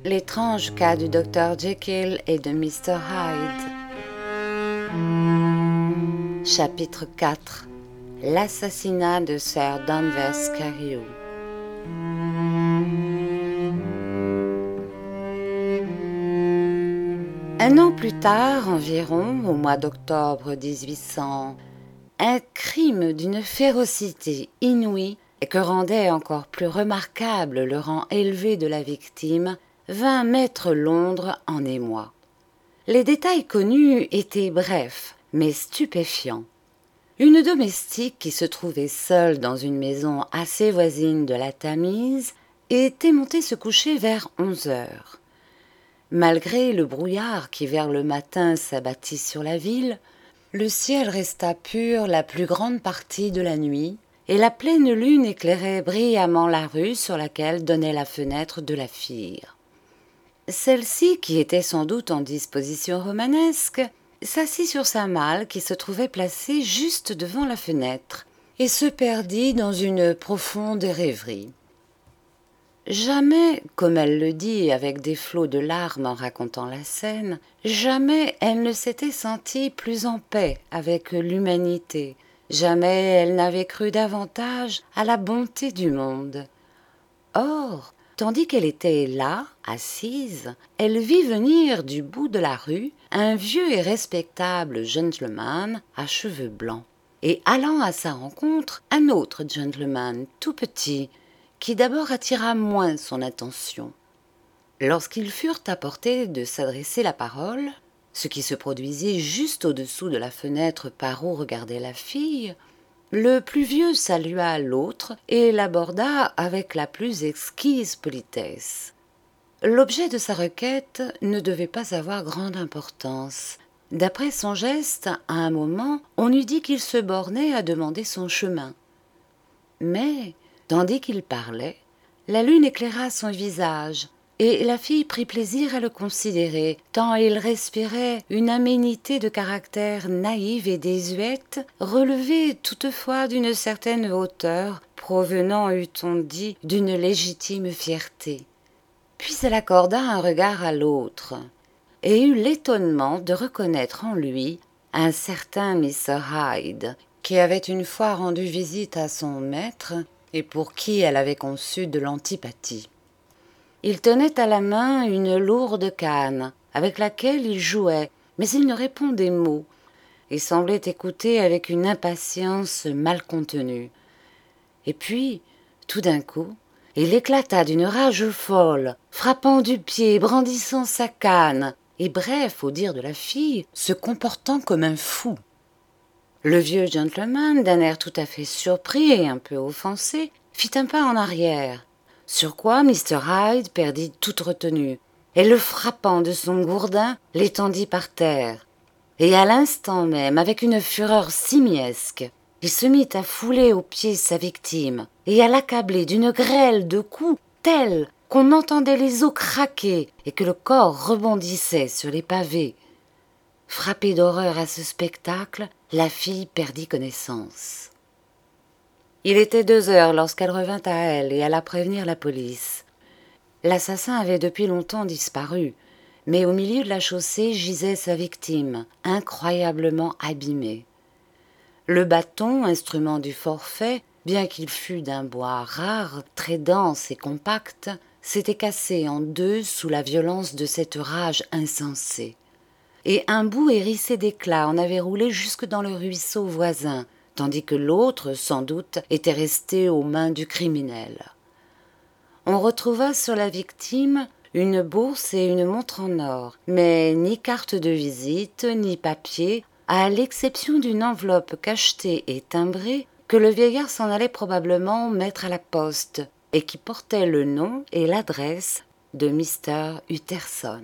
L'étrange cas du Dr Jekyll et de Mr Hyde. Chapitre 4. L'assassinat de Sir Danvers Carew. Un an plus tard environ, au mois d'octobre 1800, un crime d'une férocité inouïe et que rendait encore plus remarquable le rang élevé de la victime vint mettre Londres en émoi. Les détails connus étaient brefs, mais stupéfiants. Une domestique qui se trouvait seule dans une maison assez voisine de la Tamise était montée se coucher vers 11 heures. Malgré le brouillard qui vers le matin s'abattit sur la ville, le ciel resta pur la plus grande partie de la nuit, et la pleine lune éclairait brillamment la rue sur laquelle donnait la fenêtre de la fille. Celle-ci, qui était sans doute en disposition romanesque, s'assit sur sa malle qui se trouvait placée juste devant la fenêtre, et se perdit dans une profonde rêverie. Jamais, comme elle le dit avec des flots de larmes en racontant la scène, jamais elle ne s'était sentie plus en paix avec l'humanité, jamais elle n'avait cru davantage à la bonté du monde. Or, tandis qu'elle était là, assise, elle vit venir du bout de la rue un vieux et respectable gentleman à cheveux blancs, et allant à sa rencontre un autre gentleman tout petit, qui d'abord attira moins son attention. Lorsqu'ils furent à portée de s'adresser la parole, ce qui se produisit juste au-dessous de la fenêtre par où regardait la fille, le plus vieux salua l'autre et l'aborda avec la plus exquise politesse. L'objet de sa requête ne devait pas avoir grande importance. D'après son geste, à un moment, on eût dit qu'il se bornait à demander son chemin. Mais, tandis qu'il parlait, la lune éclaira son visage, et la fille prit plaisir à le considérer, tant il respirait une aménité de caractère naïve et désuète, relevée toutefois d'une certaine hauteur, provenant, eût-on dit, d'une légitime fierté. Puis elle accorda un regard à l'autre, et eut l'étonnement de reconnaître en lui un certain Mr Hyde, qui avait une fois rendu visite à son maître, et pour qui elle avait conçu de l'antipathie. Il tenait à la main une lourde canne, avec laquelle il jouait, mais il ne répondait mot, et semblait écouter avec une impatience mal contenue. Et puis, tout d'un coup, il éclata d'une rage folle, frappant du pied, brandissant sa canne, et bref, au dire de la fille, se comportant comme un fou. Le vieux gentleman, d'un air tout à fait surpris et un peu offensé, fit un pas en arrière, sur quoi Mr Hyde perdit toute retenue, et le frappant de son gourdin, l'étendit par terre. Et à l'instant même, avec une fureur simiesque, il se mit à fouler aux pieds sa victime, et à l'accabler d'une grêle de coups tels qu'on entendait les os craquer et que le corps rebondissait sur les pavés. Frappée d'horreur à ce spectacle, la fille perdit connaissance. Il était 2 heures lorsqu'elle revint à elle et alla prévenir la police. L'assassin avait depuis longtemps disparu, mais au milieu de la chaussée gisait sa victime, incroyablement abîmée. Le bâton, instrument du forfait, bien qu'il fût d'un bois rare, très dense et compact, s'était cassé en deux sous la violence de cette rage insensée. Et un bout hérissé d'éclats en avait roulé jusque dans le ruisseau voisin, tandis que l'autre, sans doute, était resté aux mains du criminel. On retrouva sur la victime une bourse et une montre en or, mais ni carte de visite, ni papier, à l'exception d'une enveloppe cachetée et timbrée que le vieillard s'en allait probablement mettre à la poste, et qui portait le nom et l'adresse de Mr Utterson.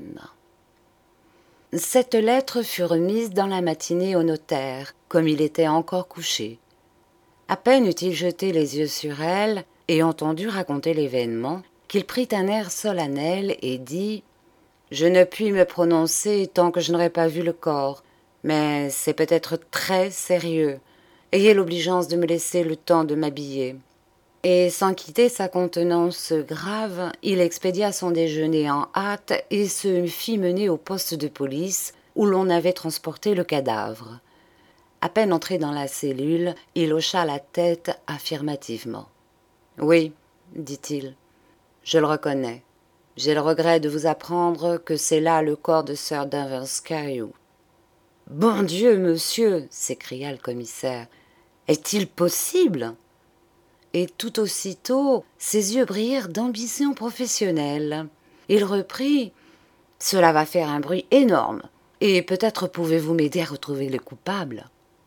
Cette lettre fut remise dans la matinée au notaire, comme il était encore couché. À peine eut-il jeté les yeux sur elle et entendu raconter l'événement, qu'il prit un air solennel et dit « Je ne puis me prononcer tant que je n'aurai pas vu le corps, mais c'est peut-être très sérieux. Ayez l'obligeance de me laisser le temps de m'habiller. » Et sans quitter sa contenance grave, il expédia son déjeuner en hâte et se fit mener au poste de police où l'on avait transporté le cadavre. À peine entré dans la cellule, il hocha la tête affirmativement. « Oui, dit-il, je le reconnais. J'ai le regret de vous apprendre que c'est là le corps de Sir Danvers Carew. »« Bon Dieu, monsieur !» s'écria le commissaire. « Est-il possible ?» Et tout aussitôt, ses yeux brillèrent d'ambition professionnelle. Il reprit « Cela va faire un bruit énorme, et peut-être pouvez-vous m'aider à retrouver le coupable. »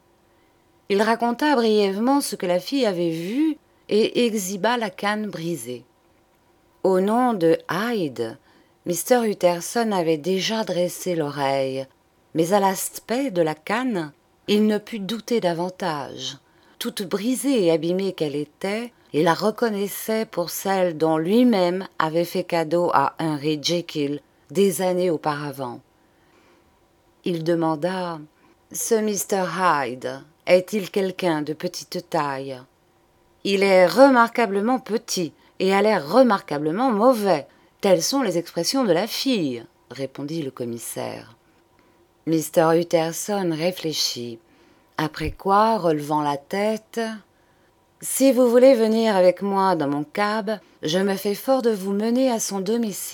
Il raconta brièvement ce que la fille avait vu et exhiba la canne brisée. Au nom de Hyde, Mr. Utterson avait déjà dressé l'oreille, mais à l'aspect de la canne, il ne put douter davantage. Toute brisée et abîmée qu'elle était, il la reconnaissait pour celle dont lui-même avait fait cadeau à Henry Jekyll des années auparavant. Il demanda « Ce Mr. Hyde est-il quelqu'un de petite taille ?»« Il est remarquablement petit et a l'air remarquablement mauvais. Telles sont les expressions de la fille, » répondit le commissaire. Mr. Utterson réfléchit, après quoi, relevant la tête, « Si vous voulez venir avec moi dans mon cab, je me fais fort de vous mener à son domicile. »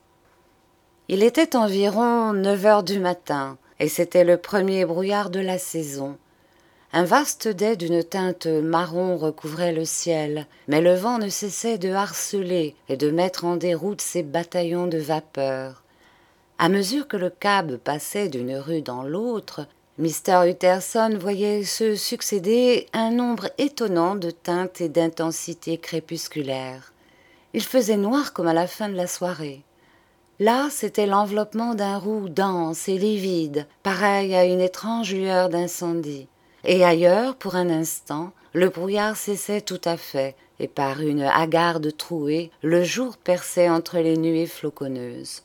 Il était environ 9 heures du matin, et c'était le premier brouillard de la saison. Un vaste dais d'une teinte marron recouvrait le ciel, mais le vent ne cessait de harceler et de mettre en déroute ses bataillons de vapeur. À mesure que le cab passait d'une rue dans l'autre, Mr. Utterson voyait se succéder un nombre étonnant de teintes et d'intensités crépusculaires. Il faisait noir comme à la fin de la soirée. Là, c'était l'enveloppement d'un roux dense et livide, pareil à une étrange lueur d'incendie. Et ailleurs, pour un instant, le brouillard cessait tout à fait, et par une hagarde trouée, le jour perçait entre les nuées floconneuses.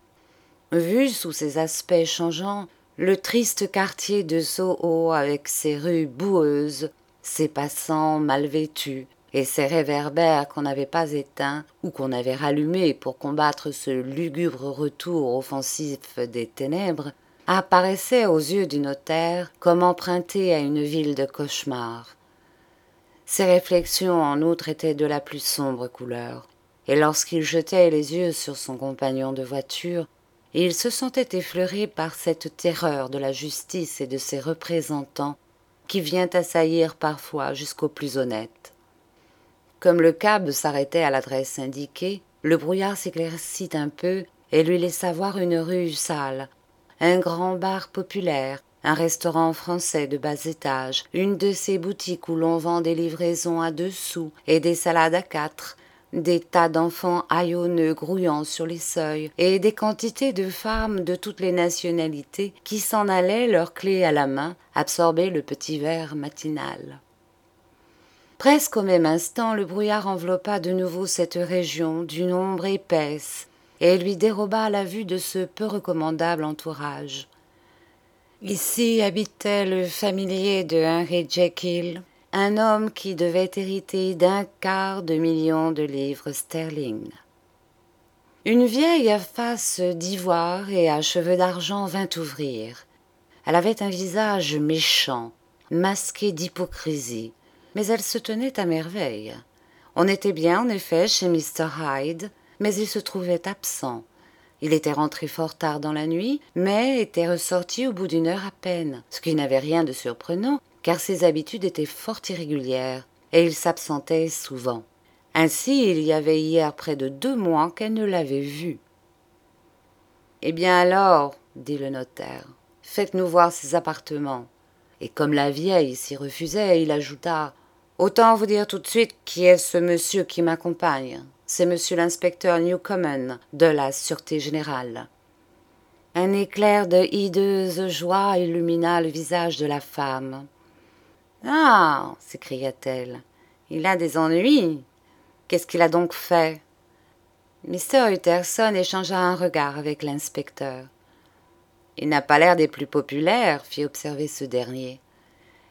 Vu sous ces aspects changeants, le triste quartier de Soho, avec ses rues boueuses, ses passants mal vêtus, et ses réverbères qu'on n'avait pas éteints ou qu'on avait rallumés pour combattre ce lugubre retour offensif des ténèbres, apparaissait aux yeux du notaire comme emprunté à une ville de cauchemar. Ses réflexions, en outre, étaient de la plus sombre couleur, et lorsqu'il jetait les yeux sur son compagnon de voiture, il se sentait effleuré par cette terreur de la justice et de ses représentants qui vient assaillir parfois jusqu'aux plus honnêtes. Comme le cab s'arrêtait à l'adresse indiquée, le brouillard s'éclaircit un peu et lui laissa voir une rue sale, un grand bar populaire, un restaurant français de bas étage, une de ces boutiques où l'on vend des livraisons à 2 sous et des salades à 4, des tas d'enfants haillonneux grouillant sur les seuils, et des quantités de femmes de toutes les nationalités qui s'en allaient, leurs clés à la main, absorber le petit verre matinal. Presque au même instant, le brouillard enveloppa de nouveau cette région d'une ombre épaisse, et lui déroba la vue de ce peu recommandable entourage. Ici habitait le familier de Henry Jekyll, un homme qui devait hériter d'1/4 million de livres sterling. Une vieille à face d'ivoire et à cheveux d'argent vint ouvrir. Elle avait un visage méchant, masqué d'hypocrisie, mais elle se tenait à merveille. On était bien, en effet, chez Mr. Hyde, mais il se trouvait absent. Il était rentré fort tard dans la nuit, mais était ressorti au bout d'1 heure à peine, ce qui n'avait rien de surprenant, car ses habitudes étaient fort irrégulières, et il s'absentait souvent. Ainsi, il y avait hier près de 2 mois qu'elle ne l'avait vu. « Eh bien alors, dit le notaire, faites-nous voir ses appartements. » Et comme la vieille s'y refusait, il ajouta « Autant vous dire tout de suite qui est ce monsieur qui m'accompagne. C'est monsieur l'inspecteur Newcomen, de la Sûreté générale. » Un éclair de hideuse joie illumina le visage de la femme. « Ah !» s'écria-t-elle, « il a des ennuis. Qu'est-ce qu'il a donc fait ?» Mr. Utterson échangea un regard avec l'inspecteur. « Il n'a pas l'air des plus populaires, » fit observer ce dernier.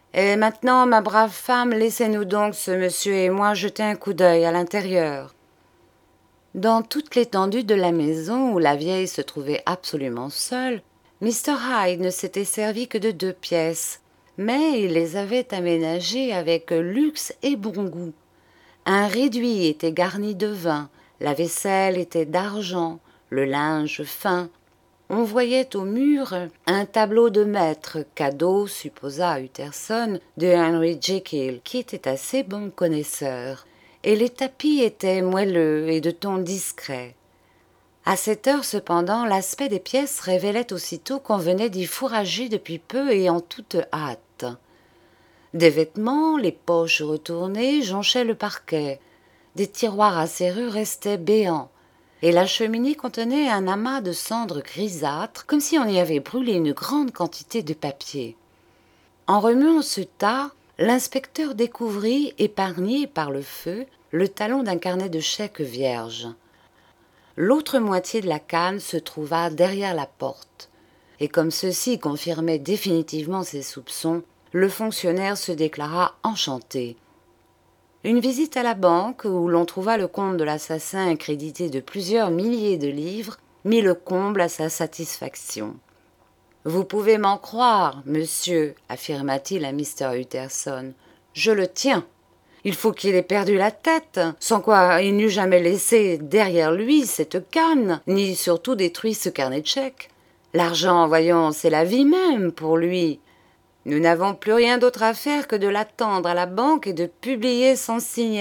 Et maintenant, ma brave femme, laissez-nous donc, ce monsieur et moi, jeter un coup d'œil à l'intérieur. » Dans toute l'étendue de la maison où la vieille se trouvait absolument seule, Mr. Hyde ne s'était servi que de 2 pièces, mais il les avait aménagées avec luxe et bon goût. Un réduit était garni de vin, la vaisselle était d'argent, le linge fin. On voyait au mur un tableau de maître, cadeau, supposa Utterson, de Henry Jekyll, qui était assez bon connaisseur, et les tapis étaient moelleux et de ton discret. À cette heure cependant, l'aspect des pièces révélait aussitôt qu'on venait d'y fourrager depuis peu et en toute hâte. Des vêtements, les poches retournées, jonchaient le parquet. Des tiroirs à serrure restaient béants, et la cheminée contenait un amas de cendres grisâtres, comme si on y avait brûlé une grande quantité de papier. En remuant ce tas, l'inspecteur découvrit, épargné par le feu, le talon d'un carnet de chèques vierge. L'autre moitié de la canne se trouva derrière la porte, et comme ceci confirmait définitivement ses soupçons, le fonctionnaire se déclara enchanté. Une visite à la banque, où l'on trouva le compte de l'assassin crédité de plusieurs milliers de livres, mit le comble à sa satisfaction. « Vous pouvez m'en croire, monsieur, affirma-t-il à Mr. Utterson. Je le tiens. Il faut qu'il ait perdu la tête, sans quoi il n'eût jamais laissé derrière lui cette canne, ni surtout détruit ce carnet de chèques. L'argent, voyons, c'est la vie même pour lui. Nous n'avons plus rien d'autre à faire que de l'attendre à la banque et de publier son signalement. »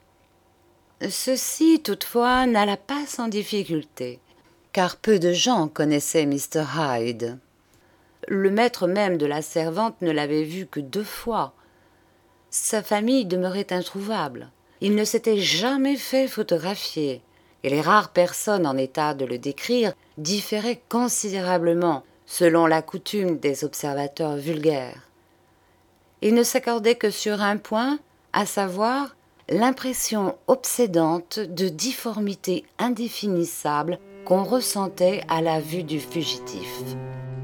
Ceci, toutefois, n'alla pas sans difficulté, car peu de gens connaissaient Mr. Hyde. Le maître même de la servante ne l'avait vu que 2 fois. Sa famille demeurait introuvable. Il ne s'était jamais fait photographier, et les rares personnes en état de le décrire différaient considérablement selon la coutume des observateurs vulgaires. Il ne s'accordait que sur un point, à savoir l'impression obsédante de difformité indéfinissable qu'on ressentait à la vue du fugitif.